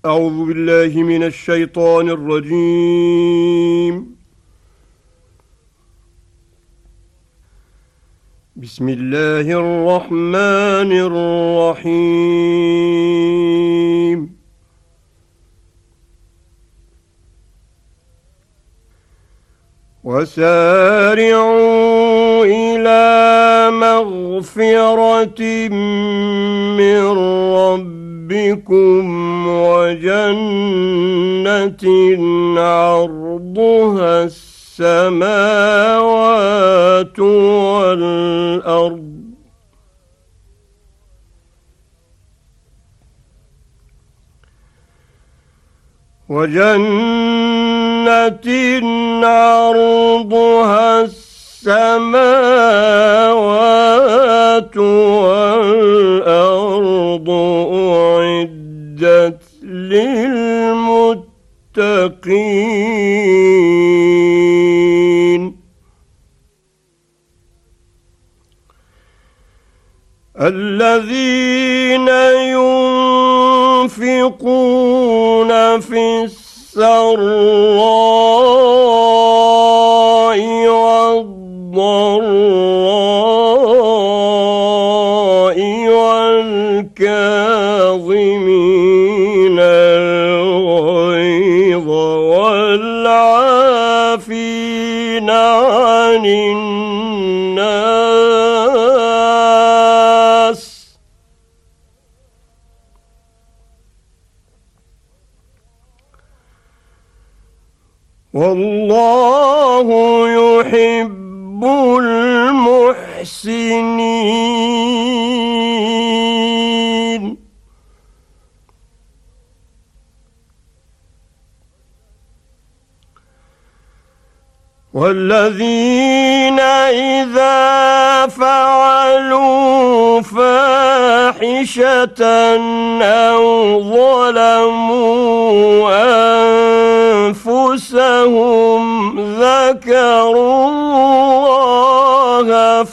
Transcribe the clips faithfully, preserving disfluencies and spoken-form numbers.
أعوذ بالله من الشيطان الرجيم. بسم الله الرحمن الرحيم. وسارعوا إلى مغفرة من ربكم وجنة عرضها السماوات والأرض وجنة عرضها السماوات والأرض أعدت للمتقين الذين ينفقون في السراء والضراء والكاظمين الغيظ والعافين عن الناس والله يحب المحسنين والذين إذا فعلوا فاحشة أو ظلموا أنفسهم ذكروا الله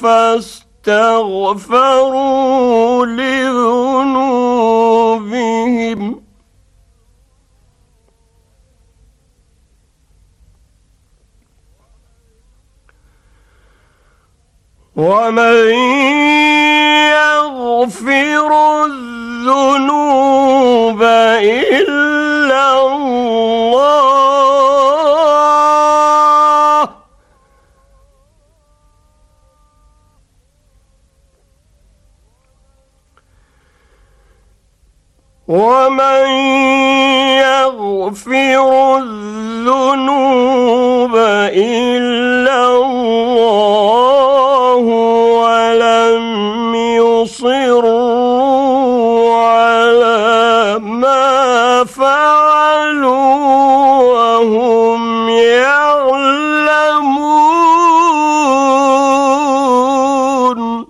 فاستغفروا لذنوبهم ومن يغفر الذنوب إلا الله ومن يغفر الذنوب إلا الله ولم يصروا على ما فعلوا وهم يعلمون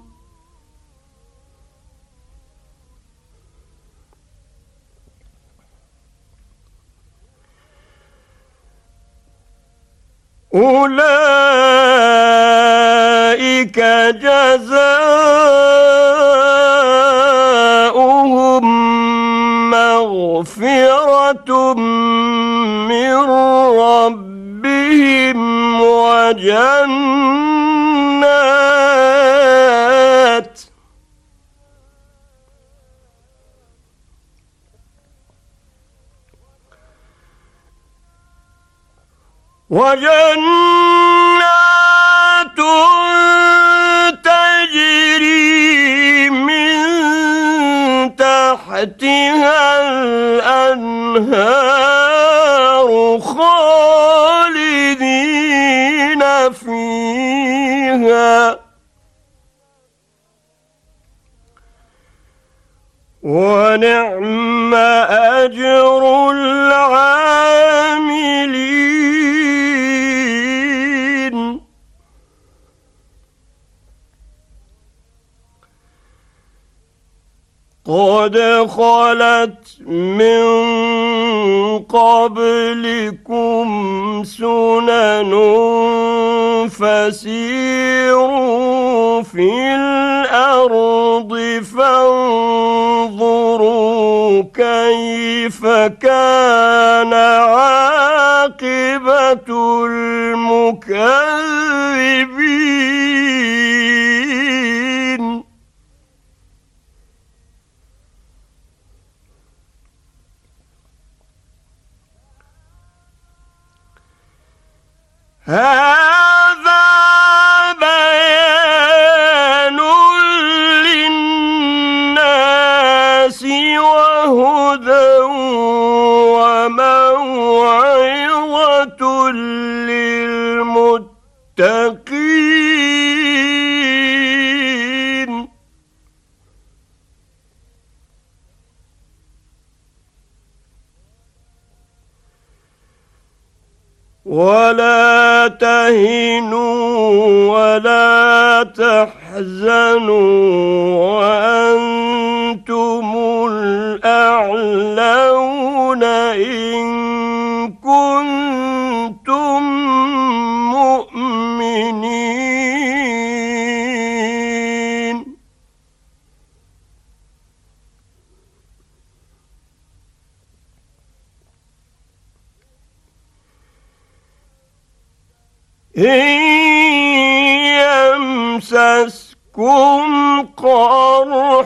أولئك جزاؤهم مغفرة من ربهم وجنات وجنات تجري من تحتها الأنهار خالدين فيها ونعم أجر العاملين قد خلت من قبلكم سنن فسيروا في الأرض فانظروا كيف كان عاقبة المكذبين. هذا بيان للناس وهدى وموعظة للمتقين. ولا تهنوا ولا تحزنوا وأنتم الأعلون إن كنتم مؤمنين. إن يمسسكم قرح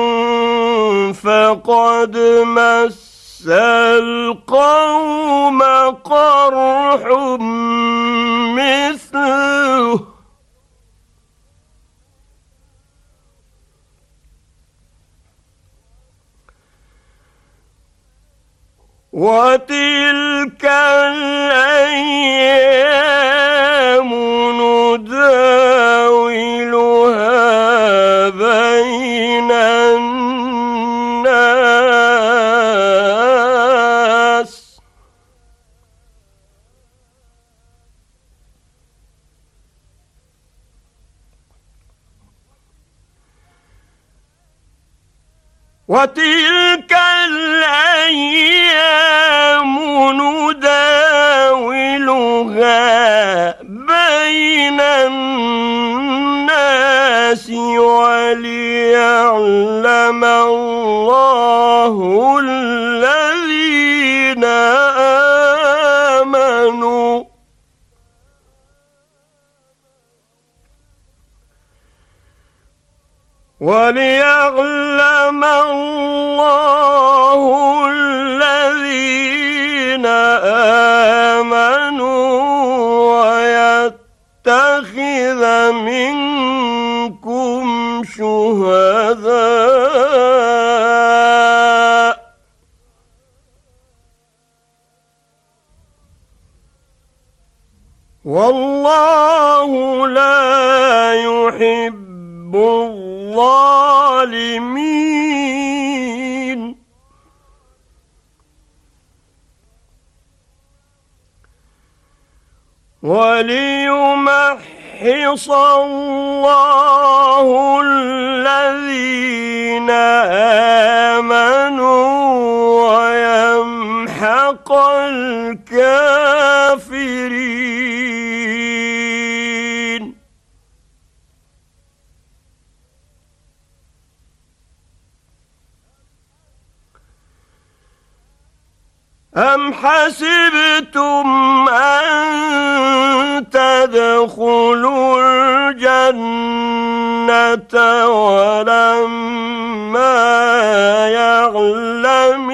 فقد مس القوم قرح مثله وتلك الأيام نداولها بين الناس وتلك الأيام نداولها بين الناس وليعلم الله الذين آمنوا وليعلم الله الذين آمنوا ويتخذ منكم شهداء والله لا يحب الظالمين. وليمحص الله الذين آمنوا ويمحق الكافرين. أم حسبتم أن تدخلوا الجنة ولما يعلم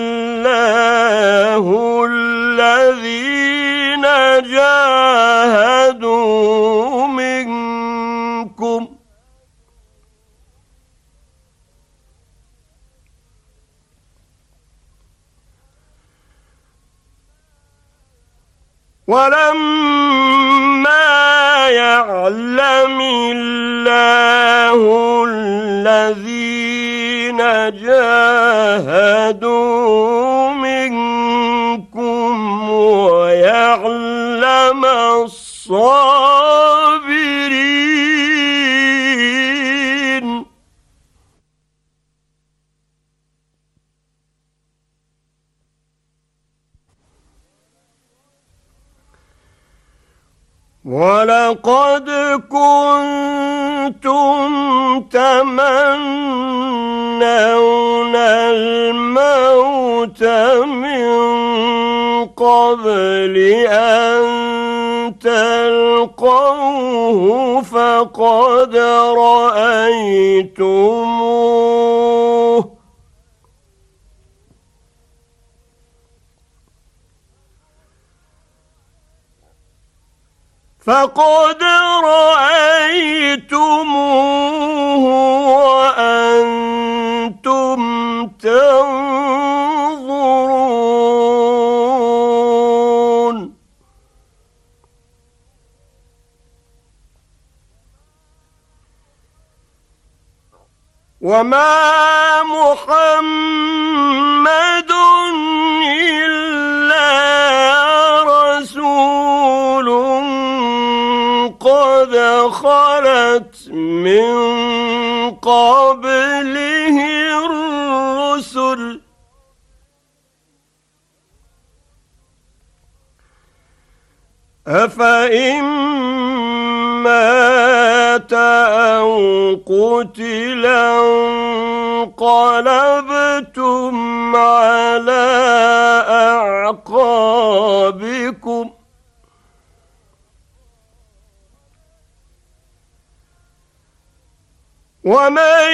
الله الذين جاهدوا منكم ولما يعلم الله الذين جاهدوا منكم ويعلم الصابرين. وَلَقَدْ كُنْتُمْ تَمَنَّوْنَ الْمَوْتَ مِنْ قَبْلِ أَنْ تَلْقَوْهُ فَقَدْ رَأَيْتُمُوهُ فقد رأيتموه وأنتم تنظرون وما محمد إلا رسول قد خلت من قبله الرسل أفإن مات أو قتلا انقلبتم على أعقابكم ومن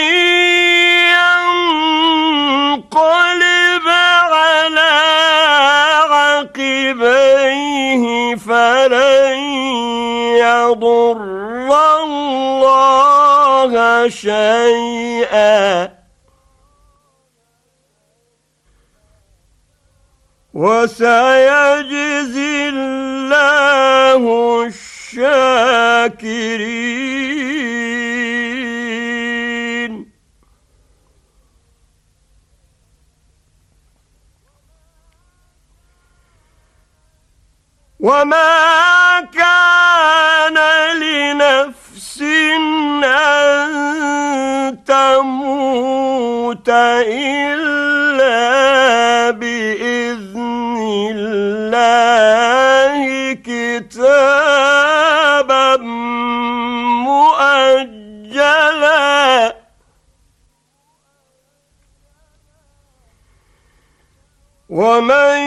ينقلب على عقبيه فلن يضر الله شيئا وسيجزي الله الشاكرين وما كان لنفس أن تموت إلا بإذن الله كتابا مؤجلا ومن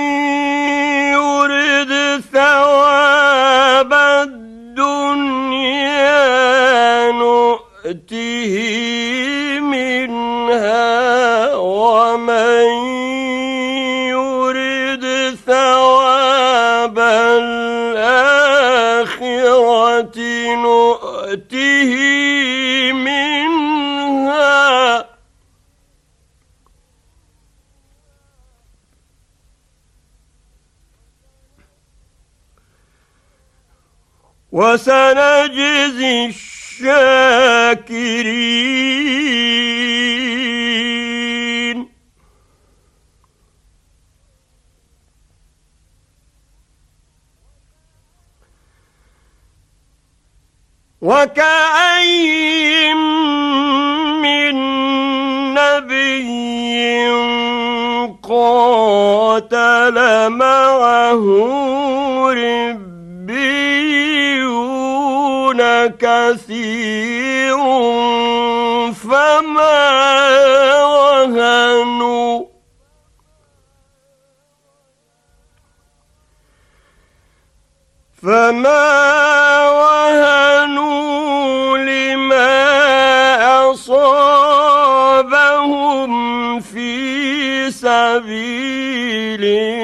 يرد ثواب الدنيا نؤته منها ومن يرد ثواب الآخرة نؤته منها وسنجزي الشاكرين وكأين من نبي قاتل معه ربيون كثير فما وهنوا فما وهنوا لما أصابهم في سبيل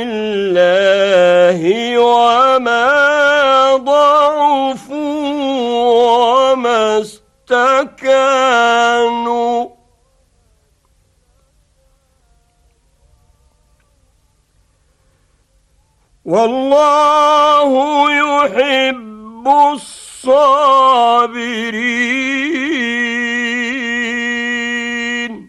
الله وما ضعفوا وما استكانوا والله يحب الصابرين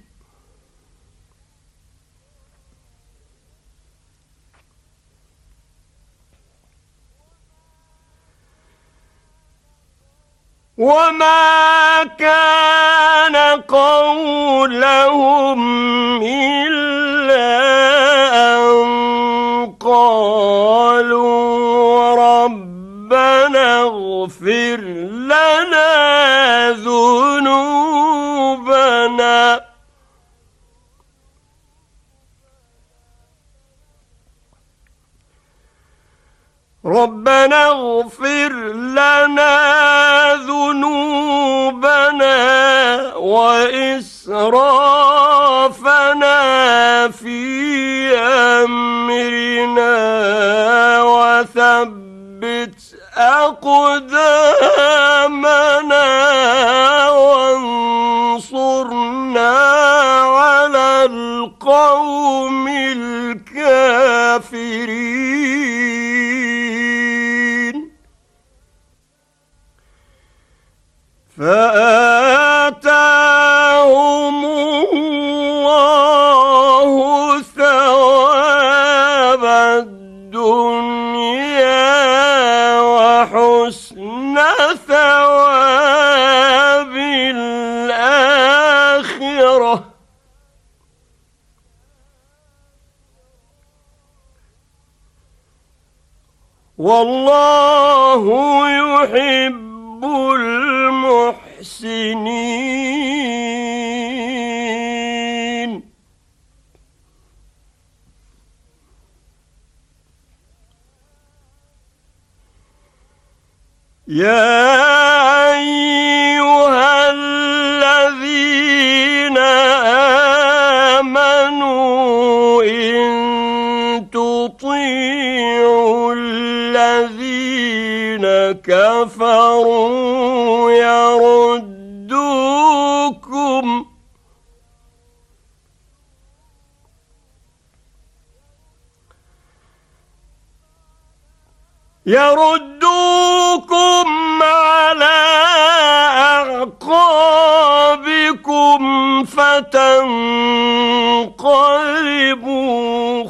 وما كان قولهم إلا أن قالوا ربنا اغفر ربنا اغفر لنا ذنوبنا وإسرافنا في أمرنا وثبت أقدامنا وانصرنا على القوم الكافرين. فآتاهم الله ثواب الدنيا وحسن ثواب الآخرة، والله يحب المحسنين. يا أيها الذين آمنوا إن تطيعوا الذين كفروا يردوكم يردوكم على أعقابكم فتنقلبوا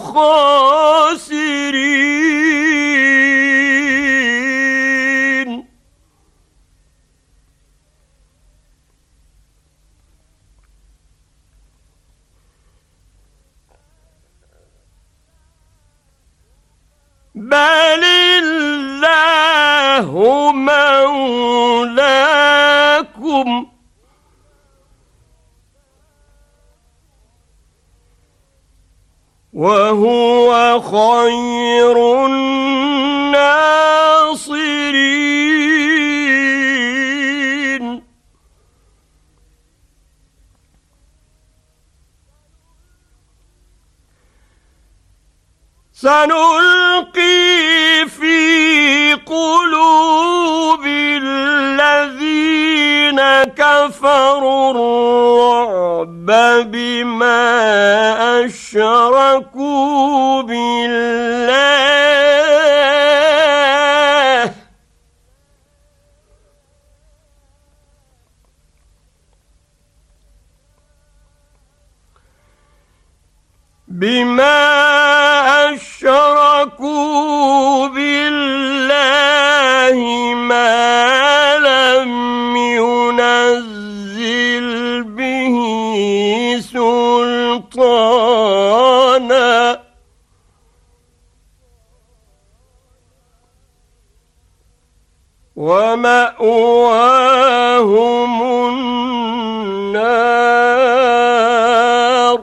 خاسرين. بل الله مولاكم وهو خير الناصرين. سنلقي في قلوب الذين كفروا الرعب بما أشركوا بالله بما أشركوا بالله ما لم ينزل به سلطانا ومأواهم النار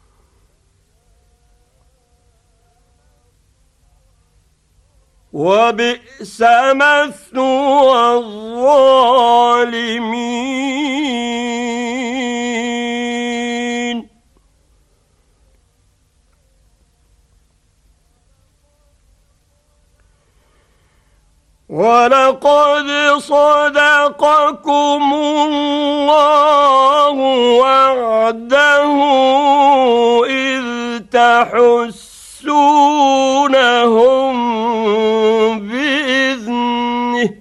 وبئس مثوى الظالمين. ولقد صدقكم الله وعده إذ تحسونهم بإذنه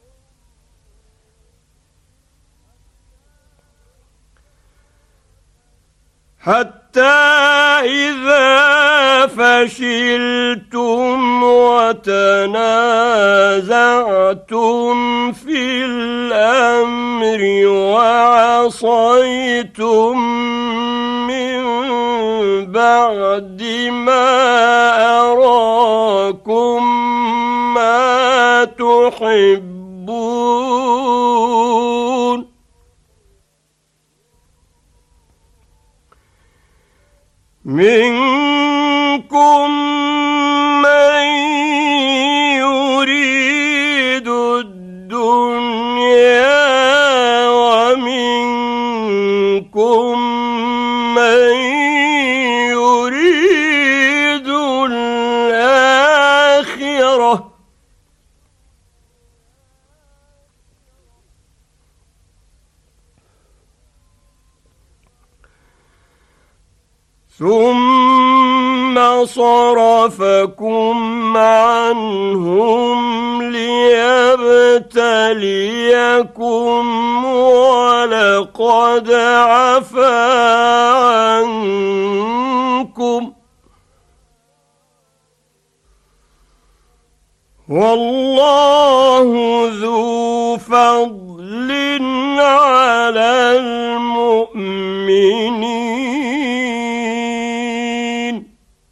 حتى إذا فشلتم وتنازعتم في الأمر وعصيتم من بعد ما أراكم ما تحبون منكم من ثم صرفكم عنهم ليبتليكم ولقد عفا عنكم والله ذو فضل على المؤمنين.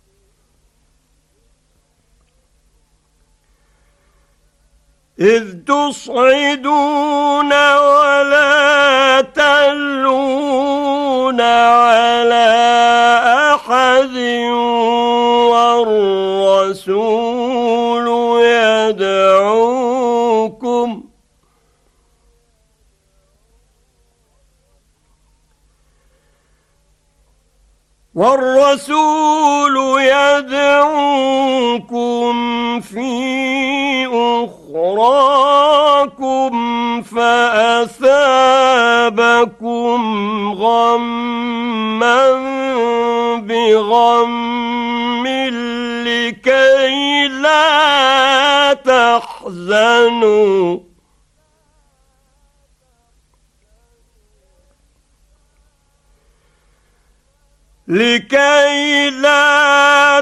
إذ تصعدون ولا تلون على أحد والرسول يدعوكم والرسول يدعوكم في أخراكم فأثابكم غما بغم لكي لا تحزنوا لكي لا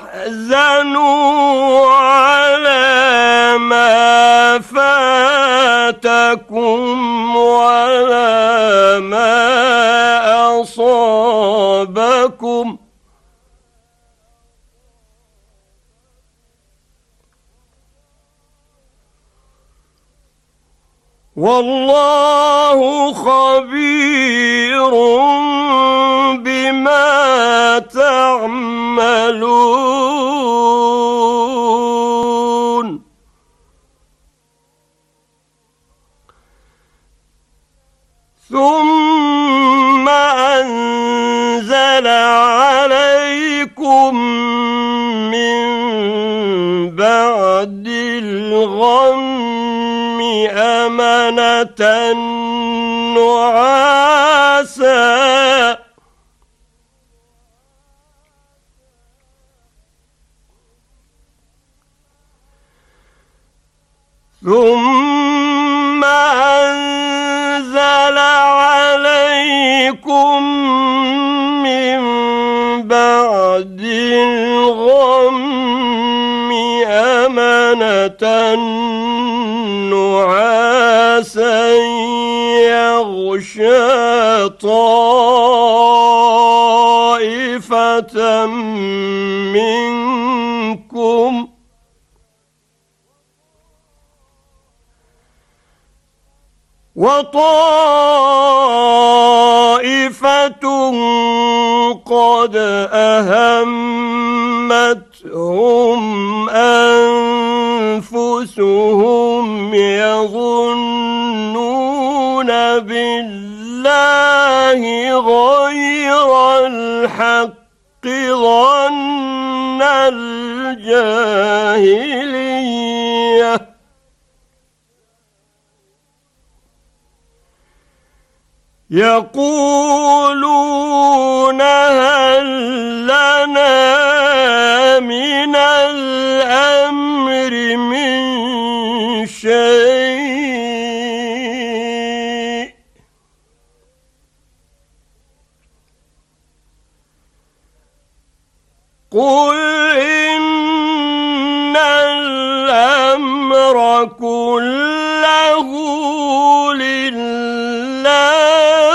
تحزنوا على ما فاتكم ولا ما أصابكم والله خبير بما تعملون. ثم أنزل عليكم من بعد الغم أمنة نعاسا ثم أنزل عليكم من بعد الغم أمنة نعاسا يغشى طائفة منكم وطائفة قد أهمتهم أنفسهم يظنون بالله غير الحق ظن الجاهلية يقولون هل لنا من الأمر من شيء قل إن الأمر كله لله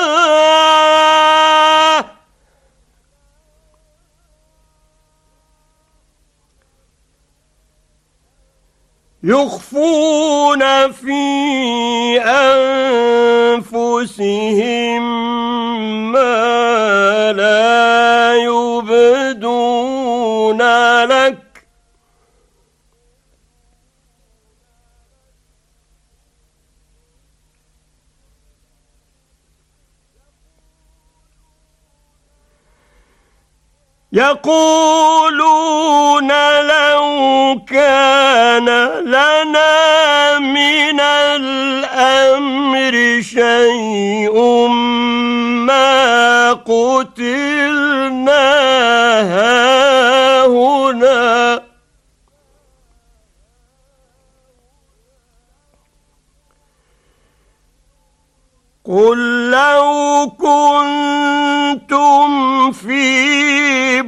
يخفون في أنفسهم ما لا يبدون لك يقولون لو كان لنا من الأمر شيء ما قتلنا قل لو كنتم في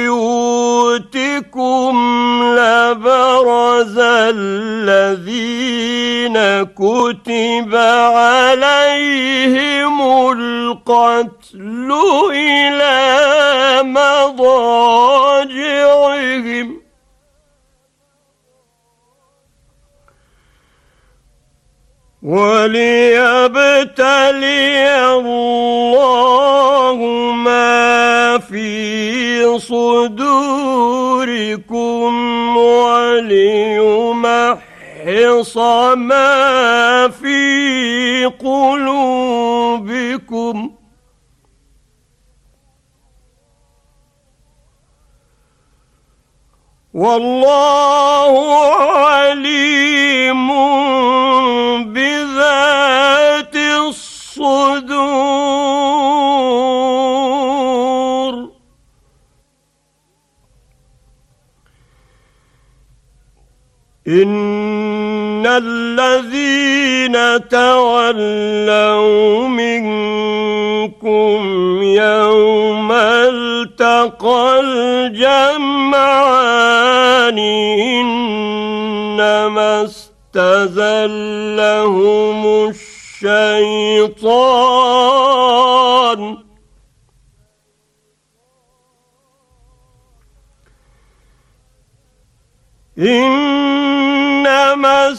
بيوتكم لبرز الذين كتب عليهم القتل إلى مضاجعهم وليبتلي الله ما في صدوركم وليمحص ما في قلوبكم والله عليم بذات الصدور إن الذين تولوا منكم يوم التقى الجمعان إنما استزلهم الشيطان إنما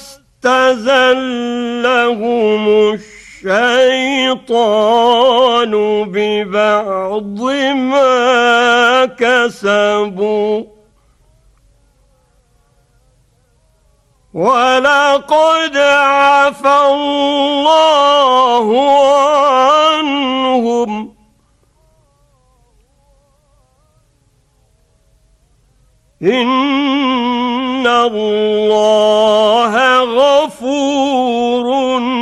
استزلهم الشيطان ببعض ما كسبوا ولقد عفى الله عنهم إن الله غفور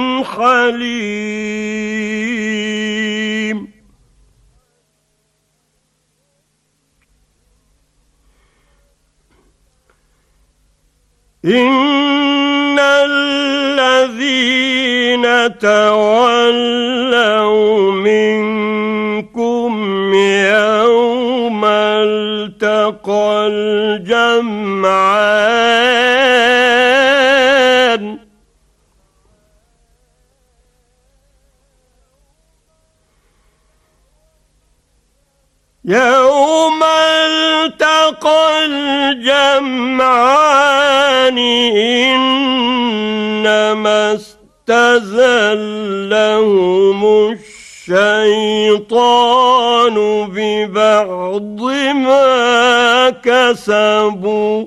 حليم إن الذين تولوا منكم يوم التقى الجمعان يوم التقى الجمعان إنما استزلهم الشيطان ببعض ما كسبوا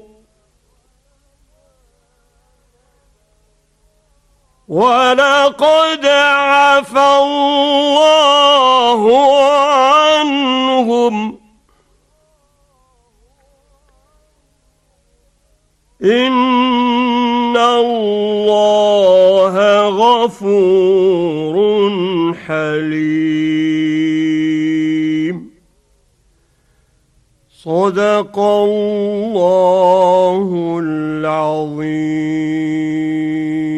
ولقد عفى الله عنهم إن الله غفور حليم صدق الله العظيم.